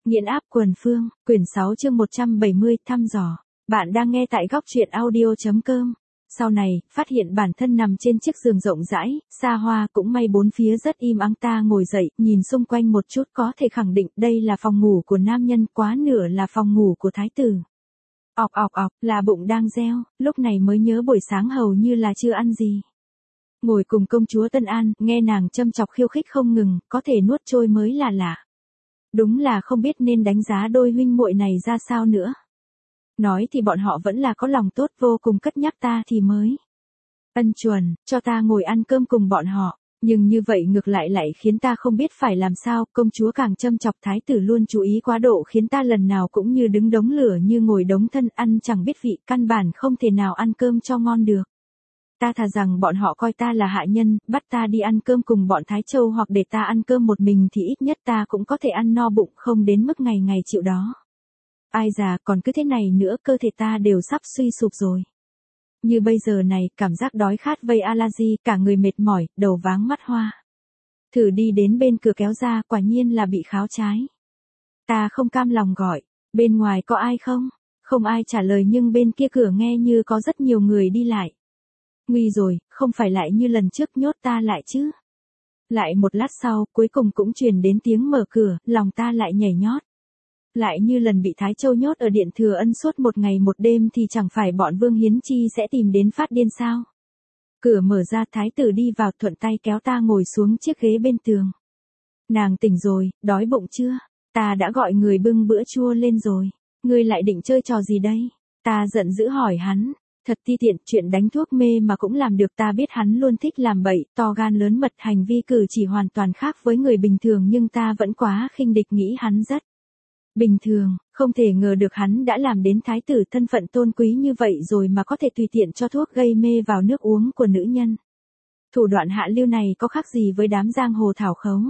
Nghiện áp quần phương, quyển 6 chương 170, thăm dò. Bạn đang nghe tại góc truyện audio.com. Sau này, phát hiện bản thân nằm trên chiếc giường rộng rãi, xa hoa, cũng may bốn phía rất im ắng. Ta ngồi dậy, nhìn xung quanh một chút, có thể khẳng định đây là phòng ngủ của nam nhân, quá nửa là phòng ngủ của thái tử. Ọc ọc ọc, là bụng đang reo, lúc này mới nhớ buổi sáng hầu như là chưa ăn gì. Ngồi cùng công chúa Tân An, nghe nàng châm chọc khiêu khích không ngừng, có thể nuốt trôi mới là lạ. Đúng là không biết nên đánh giá đôi huynh muội này ra sao nữa. Nói thì bọn họ vẫn là có lòng tốt, vô cùng cất nhắc ta thì mới. Ân chuẩn, cho ta ngồi ăn cơm cùng bọn họ, nhưng như vậy ngược lại khiến ta không biết phải làm sao. Công chúa càng châm chọc, thái tử luôn chú ý quá độ, khiến ta lần nào cũng như đứng đống lửa như ngồi đống thân, ăn chẳng biết vị, căn bản không thể nào ăn cơm cho ngon được. Ta thà rằng bọn họ coi ta là hạ nhân, bắt ta đi ăn cơm cùng bọn Thái Châu, hoặc để ta ăn cơm một mình thì ít nhất ta cũng có thể ăn no bụng, không đến mức ngày ngày chịu đó. Ai già, còn cứ thế này nữa cơ thể ta đều sắp suy sụp rồi. Như bây giờ này, cảm giác đói khát vây allergy, cả người mệt mỏi, đầu váng mắt hoa. Thử đi đến bên cửa kéo ra, quả nhiên là bị kháo trái. Ta không cam lòng gọi, bên ngoài có ai không? Không ai trả lời, nhưng bên kia cửa nghe như có rất nhiều người đi lại. Nguy rồi, không phải lại như lần trước nhốt ta lại chứ. Lại một lát sau, cuối cùng cũng truyền đến tiếng mở cửa, lòng ta lại nhảy nhót. Lại như lần bị Thái Châu nhốt ở Điện Thừa Ân suốt một ngày một đêm thì chẳng phải bọn Vương Hiến Chi sẽ tìm đến phát điên sao. Cửa mở ra, thái tử đi vào, thuận tay kéo ta ngồi xuống chiếc ghế bên tường. Nàng tỉnh rồi, đói bụng chưa? Ta đã gọi người bưng bữa chua lên rồi. Ngươi lại định chơi trò gì đây? Ta giận dữ hỏi hắn. Thật ti tiện, chuyện đánh thuốc mê mà cũng làm được. Ta biết hắn luôn thích làm bậy, to gan lớn mật, hành vi cử chỉ hoàn toàn khác với người bình thường, nhưng ta vẫn quá khinh địch, nghĩ hắn rất bình thường, không thể ngờ được hắn đã làm đến thái tử, thân phận tôn quý như vậy rồi mà có thể tùy tiện cho thuốc gây mê vào nước uống của nữ nhân. Thủ đoạn hạ lưu này có khác gì với đám giang hồ thảo khấu.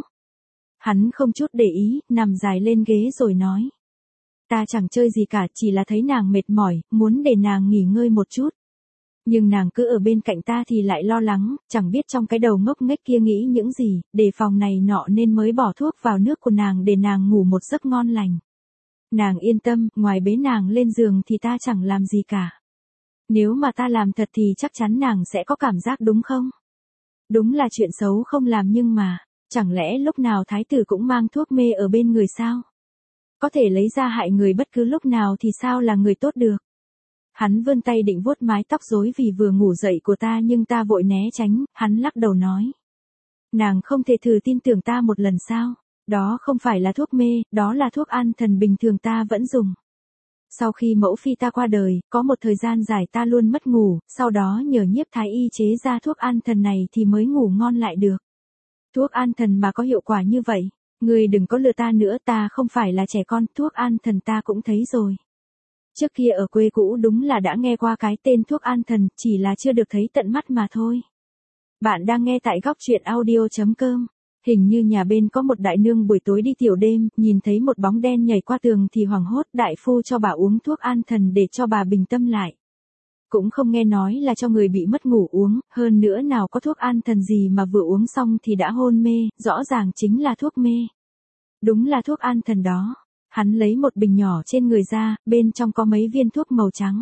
Hắn không chút để ý, nằm dài lên ghế rồi nói. Ta chẳng chơi gì cả, chỉ là thấy nàng mệt mỏi, muốn để nàng nghỉ ngơi một chút. Nhưng nàng cứ ở bên cạnh ta thì lại lo lắng, chẳng biết trong cái đầu ngốc nghếch kia nghĩ những gì, đề phòng này nọ nên mới bỏ thuốc vào nước của nàng để nàng ngủ một giấc ngon lành. Nàng yên tâm, ngoài bế nàng lên giường thì ta chẳng làm gì cả. Nếu mà ta làm thật thì chắc chắn nàng sẽ có cảm giác, đúng không? Đúng là chuyện xấu không làm, nhưng mà, chẳng lẽ lúc nào thái tử cũng mang thuốc mê ở bên người sao? Có thể lấy ra hại người bất cứ lúc nào thì sao là người tốt được? Hắn vươn tay định vuốt mái tóc rối vì vừa ngủ dậy của ta, nhưng ta vội né tránh. Hắn lắc đầu nói. Nàng không thể thử tin tưởng ta một lần sao? Đó không phải là thuốc mê, đó là thuốc an thần bình thường ta vẫn dùng. Sau khi mẫu phi ta qua đời, có một thời gian dài ta luôn mất ngủ, sau đó nhờ Nhiếp thái y chế ra thuốc an thần này thì mới ngủ ngon lại được. Thuốc an thần mà có hiệu quả như vậy, ngươi đừng có lừa ta nữa, ta không phải là trẻ con, thuốc an thần ta cũng thấy rồi. Trước kia ở quê cũ đúng là đã nghe qua cái tên thuốc an thần, chỉ là chưa được thấy tận mắt mà thôi. Bạn đang nghe tại góc truyện audio.com. Hình như nhà bên có một đại nương buổi tối đi tiểu đêm, nhìn thấy một bóng đen nhảy qua tường thì hoảng hốt, đại phu cho bà uống thuốc an thần để cho bà bình tâm lại. Cũng không nghe nói là cho người bị mất ngủ uống, hơn nữa nào có thuốc an thần gì mà vừa uống xong thì đã hôn mê, rõ ràng chính là thuốc mê. Đúng là thuốc an thần đó. Hắn lấy một bình nhỏ trên người ra, bên trong có mấy viên thuốc màu trắng.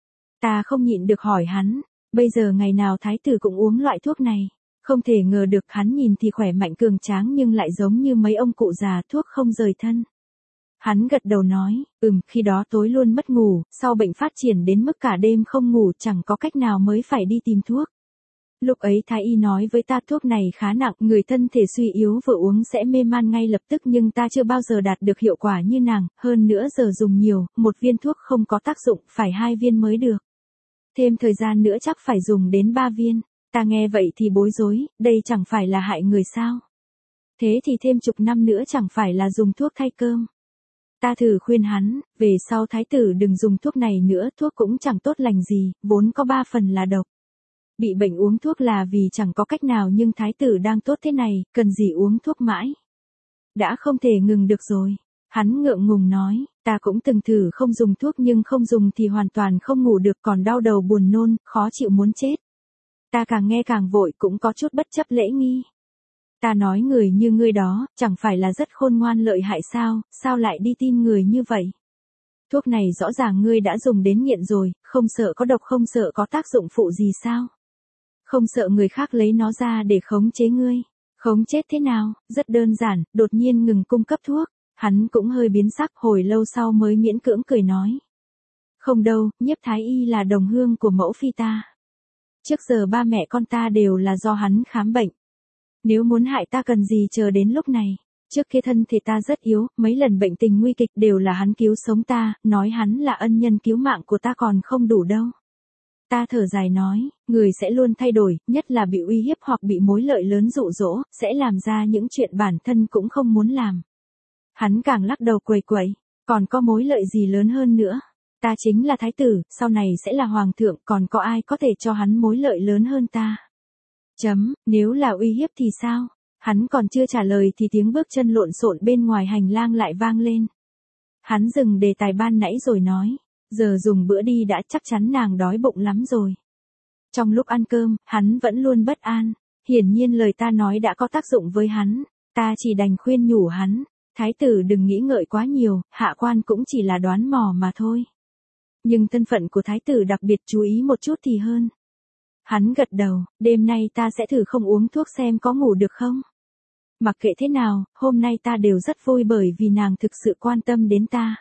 Ta không nhịn được hỏi hắn, bây giờ ngày nào thái tử cũng uống loại thuốc này? Không thể ngờ được, hắn nhìn thì khỏe mạnh cường tráng nhưng lại giống như mấy ông cụ già, thuốc không rời thân. Hắn gật đầu nói, khi đó tối luôn mất ngủ, sau bệnh phát triển đến mức cả đêm không ngủ, chẳng có cách nào mới phải đi tìm thuốc. Lúc ấy thái y nói với ta thuốc này khá nặng, người thân thể suy yếu vừa uống sẽ mê man ngay lập tức, nhưng ta chưa bao giờ đạt được hiệu quả như nàng, hơn nữa giờ dùng nhiều, một viên thuốc không có tác dụng, phải 2 viên mới được. Thêm thời gian nữa chắc phải dùng đến 3 viên. Ta nghe vậy thì bối rối, đây chẳng phải là hại người sao? Thế thì thêm chục năm nữa chẳng phải là dùng thuốc thay cơm. Ta thử khuyên hắn, về sau thái tử đừng dùng thuốc này nữa, thuốc cũng chẳng tốt lành gì, vốn có 3 phần là độc. Bị bệnh uống thuốc là vì chẳng có cách nào, nhưng thái tử đang tốt thế này, cần gì uống thuốc mãi. Đã không thể ngừng được rồi. Hắn ngượng ngùng nói, ta cũng từng thử không dùng thuốc, nhưng không dùng thì hoàn toàn không ngủ được, còn đau đầu buồn nôn, khó chịu muốn chết. Ta càng nghe càng vội, cũng có chút bất chấp lễ nghi. Ta nói người như ngươi đó, chẳng phải là rất khôn ngoan lợi hại sao, sao lại đi tin người như vậy? Thuốc này rõ ràng ngươi đã dùng đến nghiện rồi, không sợ có độc không sợ có tác dụng phụ gì sao? Không sợ người khác lấy nó ra để khống chế ngươi. Khống chết thế nào, rất đơn giản, đột nhiên ngừng cung cấp thuốc. Hắn cũng hơi biến sắc, hồi lâu sau mới miễn cưỡng cười nói. Không đâu, Nhiếp Thái Y là đồng hương của mẫu phi ta. Trước giờ ba mẹ con ta đều là do hắn khám bệnh. Nếu muốn hại ta cần gì chờ đến lúc này. Trước kia thân thể ta rất yếu, mấy lần bệnh tình nguy kịch đều là hắn cứu sống ta, nói hắn là ân nhân cứu mạng của ta còn không đủ đâu. Ta thở dài nói, người sẽ luôn thay đổi, nhất là bị uy hiếp hoặc bị mối lợi lớn dụ dỗ, sẽ làm ra những chuyện bản thân cũng không muốn làm. Hắn càng lắc đầu quẩy quẩy, còn có mối lợi gì lớn hơn nữa. Ta chính là thái tử, sau này sẽ là hoàng thượng, còn có ai có thể cho hắn mối lợi lớn hơn ta. Nếu là uy hiếp thì sao? Hắn còn chưa trả lời thì tiếng bước chân lộn xộn bên ngoài hành lang lại vang lên. Hắn dừng đề tài ban nãy rồi nói, giờ dùng bữa đi đã, chắc chắn nàng đói bụng lắm rồi. Trong lúc ăn cơm, hắn vẫn luôn bất an, hiển nhiên lời ta nói đã có tác dụng với hắn, ta chỉ đành khuyên nhủ hắn, thái tử đừng nghĩ ngợi quá nhiều, hạ quan cũng chỉ là đoán mò mà thôi. Nhưng thân phận của thái tử đặc biệt chú ý một chút thì hơn. Hắn gật đầu, đêm nay ta sẽ thử không uống thuốc xem có ngủ được không. Mặc kệ thế nào, hôm nay ta đều rất vui bởi vì nàng thực sự quan tâm đến ta.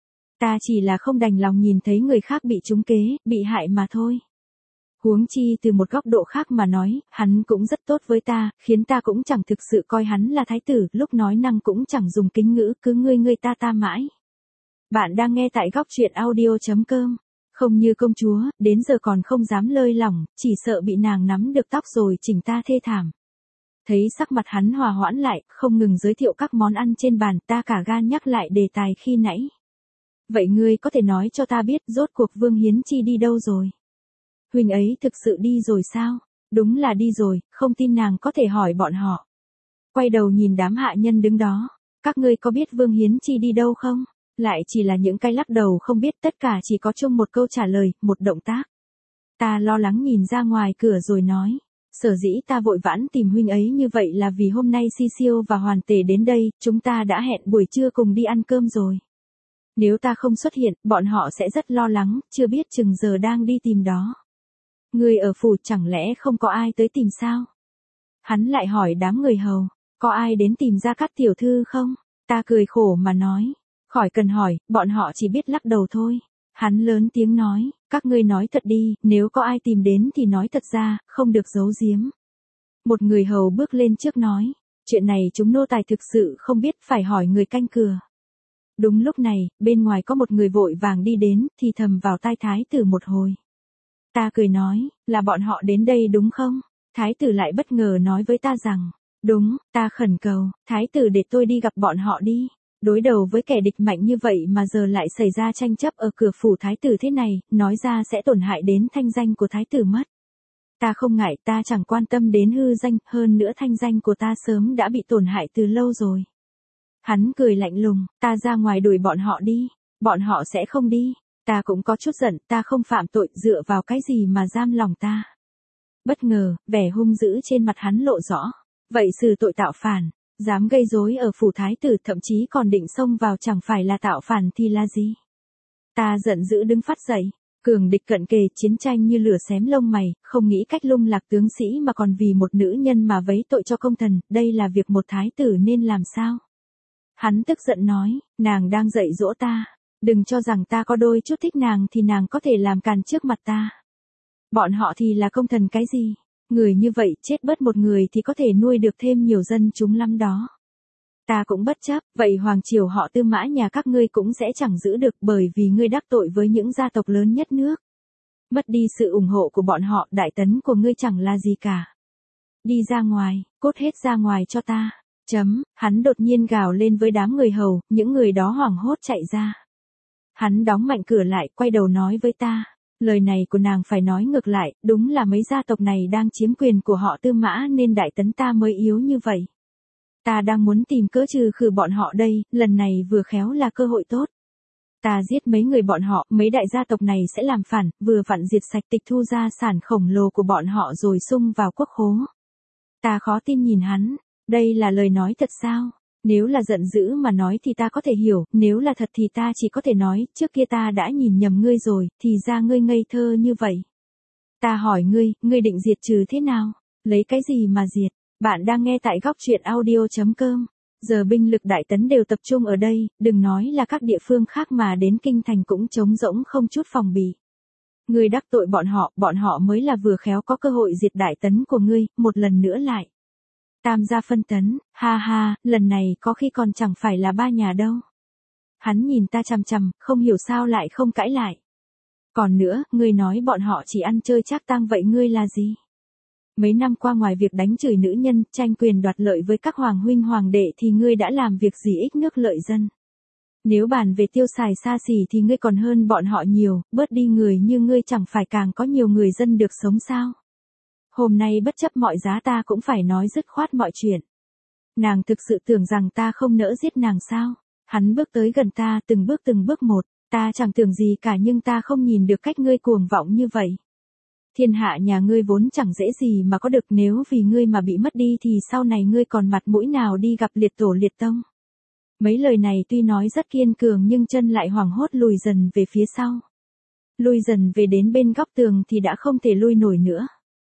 Ta chỉ là không đành lòng nhìn thấy người khác bị trúng kế, bị hại mà thôi. Huống chi từ một góc độ khác mà nói, hắn cũng rất tốt với ta, khiến ta cũng chẳng thực sự coi hắn là thái tử, lúc nói năng cũng chẳng dùng kính ngữ, cứ ngươi ta mãi. Bạn đang nghe tại góc truyện audio.com. Không như công chúa, đến giờ còn không dám lơi lỏng, chỉ sợ bị nàng nắm được tóc rồi chỉnh ta thê thảm. Thấy sắc mặt hắn hòa hoãn lại, không ngừng giới thiệu các món ăn trên bàn, ta cả gan nhắc lại đề tài khi nãy. Vậy ngươi có thể nói cho ta biết rốt cuộc Vương Hiến Chi đi đâu rồi? Huynh ấy thực sự đi rồi sao? Đúng là đi rồi, không tin nàng có thể hỏi bọn họ. Quay đầu nhìn đám hạ nhân đứng đó, các ngươi có biết Vương Hiến Chi đi đâu không? Lại chỉ là những cái lắc đầu không biết, tất cả chỉ có chung một câu trả lời, một động tác. Ta lo lắng nhìn ra ngoài cửa rồi nói. Sở dĩ ta vội vãn tìm huynh ấy như vậy là vì hôm nay Si Siêu và Hoàn Tề đến đây, chúng ta đã hẹn buổi trưa cùng đi ăn cơm rồi. Nếu ta không xuất hiện, bọn họ sẽ rất lo lắng, chưa biết chừng giờ đang đi tìm đó. Người ở phủ chẳng lẽ không có ai tới tìm sao? Hắn lại hỏi đám người hầu, có ai đến tìm Gia Cát tiểu thư không? Ta cười khổ mà nói, khỏi cần hỏi, bọn họ chỉ biết lắc đầu thôi. Hắn lớn tiếng nói, các ngươi nói thật đi, nếu có ai tìm đến thì nói thật ra, không được giấu giếm. Một người hầu bước lên trước nói, chuyện này chúng nô tài thực sự không biết, phải hỏi người canh cửa. Đúng lúc này, bên ngoài có một người vội vàng đi đến, thì thầm vào tai thái tử một hồi. Ta cười nói, là bọn họ đến đây đúng không? Thái tử lại bất ngờ nói với ta rằng, đúng, ta khẩn cầu, thái tử để tôi đi gặp bọn họ đi. Đối đầu với kẻ địch mạnh như vậy mà giờ lại xảy ra tranh chấp ở cửa phủ thái tử thế này, nói ra sẽ tổn hại đến thanh danh của thái tử mất. Ta không ngại, ta chẳng quan tâm đến hư danh, hơn nữa thanh danh của ta sớm đã bị tổn hại từ lâu rồi. Hắn cười lạnh lùng, ta ra ngoài đuổi bọn họ đi, bọn họ sẽ không đi. Ta cũng có chút giận, ta không phạm tội, dựa vào cái gì mà giam lòng ta. Bất ngờ, vẻ hung dữ trên mặt hắn lộ rõ. Vậy xử tội tạo phản, dám gây rối ở phủ thái tử, thậm chí còn định xông vào, chẳng phải là tạo phản thì là gì? Ta giận dữ đứng phát dậy, cường địch cận kề, chiến tranh như lửa xém lông mày, không nghĩ cách lung lạc tướng sĩ mà còn vì một nữ nhân mà vấy tội cho công thần, đây là việc một thái tử nên làm sao? Hắn tức giận nói, nàng đang dạy dỗ ta, đừng cho rằng ta có đôi chút thích nàng thì nàng có thể làm càn trước mặt ta. Bọn họ thì là công thần cái gì? Người như vậy chết bớt một người thì có thể nuôi được thêm nhiều dân chúng lắm đó. Ta cũng bất chấp, vậy hoàng triều họ Tư Mã nhà các ngươi cũng sẽ chẳng giữ được, bởi vì ngươi đắc tội với những gia tộc lớn nhất nước. Mất đi sự ủng hộ của bọn họ, đại tấn của ngươi chẳng là gì cả. Đi ra ngoài, cút hết ra ngoài cho ta. Hắn đột nhiên gào lên với đám người hầu, những người đó hoảng hốt chạy ra. Hắn đóng mạnh cửa lại, quay đầu nói với ta. Lời này của nàng phải nói ngược lại, đúng là mấy gia tộc này đang chiếm quyền của họ Tư Mã nên đại tấn ta mới yếu như vậy. Ta đang muốn tìm cớ trừ khử bọn họ đây, lần này vừa khéo là cơ hội tốt. Ta giết mấy người bọn họ, mấy đại gia tộc này sẽ làm phản, vừa vặn diệt sạch tịch thu gia sản khổng lồ của bọn họ rồi xung vào quốc khố. Ta khó tin nhìn hắn, Đây là lời nói thật sao? Nếu là giận dữ mà nói thì ta có thể hiểu, nếu là thật thì ta chỉ có thể nói, trước kia ta đã nhìn nhầm ngươi rồi, thì ra ngươi ngây thơ như vậy. Ta hỏi ngươi định diệt trừ thế nào? Lấy cái gì mà diệt? Bạn đang nghe tại góc truyện audio.com. Giờ binh lực Đại Tấn đều tập trung ở đây, đừng nói là các địa phương khác mà đến kinh thành cũng trống rỗng không chút phòng bị. Ngươi đắc tội bọn họ mới là vừa khéo có cơ hội diệt Đại Tấn của ngươi, một lần nữa lại. Tam gia phân tấn, ha ha, lần này có khi còn chẳng phải là ba nhà đâu. Hắn nhìn ta chằm chằm, không hiểu sao lại không cãi lại. Còn nữa, ngươi nói bọn họ chỉ ăn chơi trác tang vậy ngươi là gì? Mấy năm qua ngoài việc đánh chửi nữ nhân, tranh quyền đoạt lợi với các hoàng huynh hoàng đệ thì ngươi đã làm việc gì ích nước lợi dân? Nếu bàn về tiêu xài xa xỉ thì ngươi còn hơn bọn họ nhiều, bớt đi người như ngươi chẳng phải càng có nhiều người dân được sống sao? Hôm nay bất chấp mọi giá ta cũng phải nói dứt khoát mọi chuyện. Nàng thực sự tưởng rằng ta không nỡ giết nàng sao? Hắn bước tới gần ta từng bước một, ta chẳng tưởng gì cả nhưng ta không nhìn được cách ngươi cuồng vọng như vậy. Thiên hạ nhà ngươi vốn chẳng dễ gì mà có được, nếu vì ngươi mà bị mất đi thì sau này ngươi còn mặt mũi nào đi gặp liệt tổ liệt tông. Mấy lời này tuy nói rất kiên cường nhưng chân lại hoảng hốt lùi dần về phía sau. Lùi dần về đến bên góc tường thì đã không thể lui nổi nữa.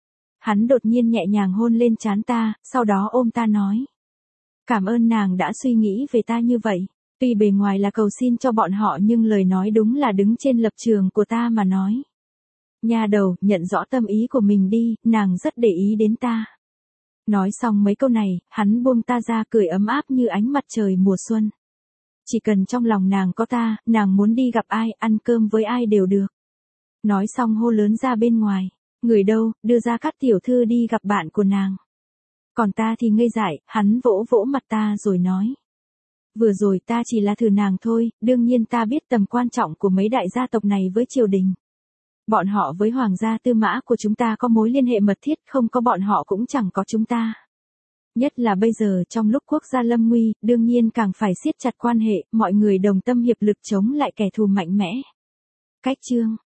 Hắn đột nhiên nhẹ nhàng hôn lên trán ta, sau đó ôm ta nói. Cảm ơn nàng đã suy nghĩ về ta như vậy. Tuy bề ngoài là cầu xin cho bọn họ nhưng lời nói đúng là đứng trên lập trường của ta mà nói. Nha đầu, nhận rõ tâm ý của mình đi, nàng rất để ý đến ta. Nói xong mấy câu này, hắn buông ta ra cười ấm áp như ánh mặt trời mùa xuân. Chỉ cần trong lòng nàng có ta, nàng muốn đi gặp ai, ăn cơm với ai đều được. Nói xong hô lớn ra bên ngoài. Người đâu, đưa ra các tiểu thư đi gặp bạn của nàng. Còn ta thì ngây dại, hắn vỗ vỗ mặt ta rồi nói. Vừa rồi ta chỉ là thử nàng thôi, đương nhiên ta biết tầm quan trọng của mấy đại gia tộc này với triều đình. Bọn họ với hoàng gia Tư Mã của chúng ta có mối liên hệ mật thiết, không có bọn họ cũng chẳng có chúng ta. Nhất là bây giờ trong lúc quốc gia lâm nguy, đương nhiên càng phải siết chặt quan hệ, mọi người đồng tâm hiệp lực chống lại kẻ thù mạnh mẽ. Cách chương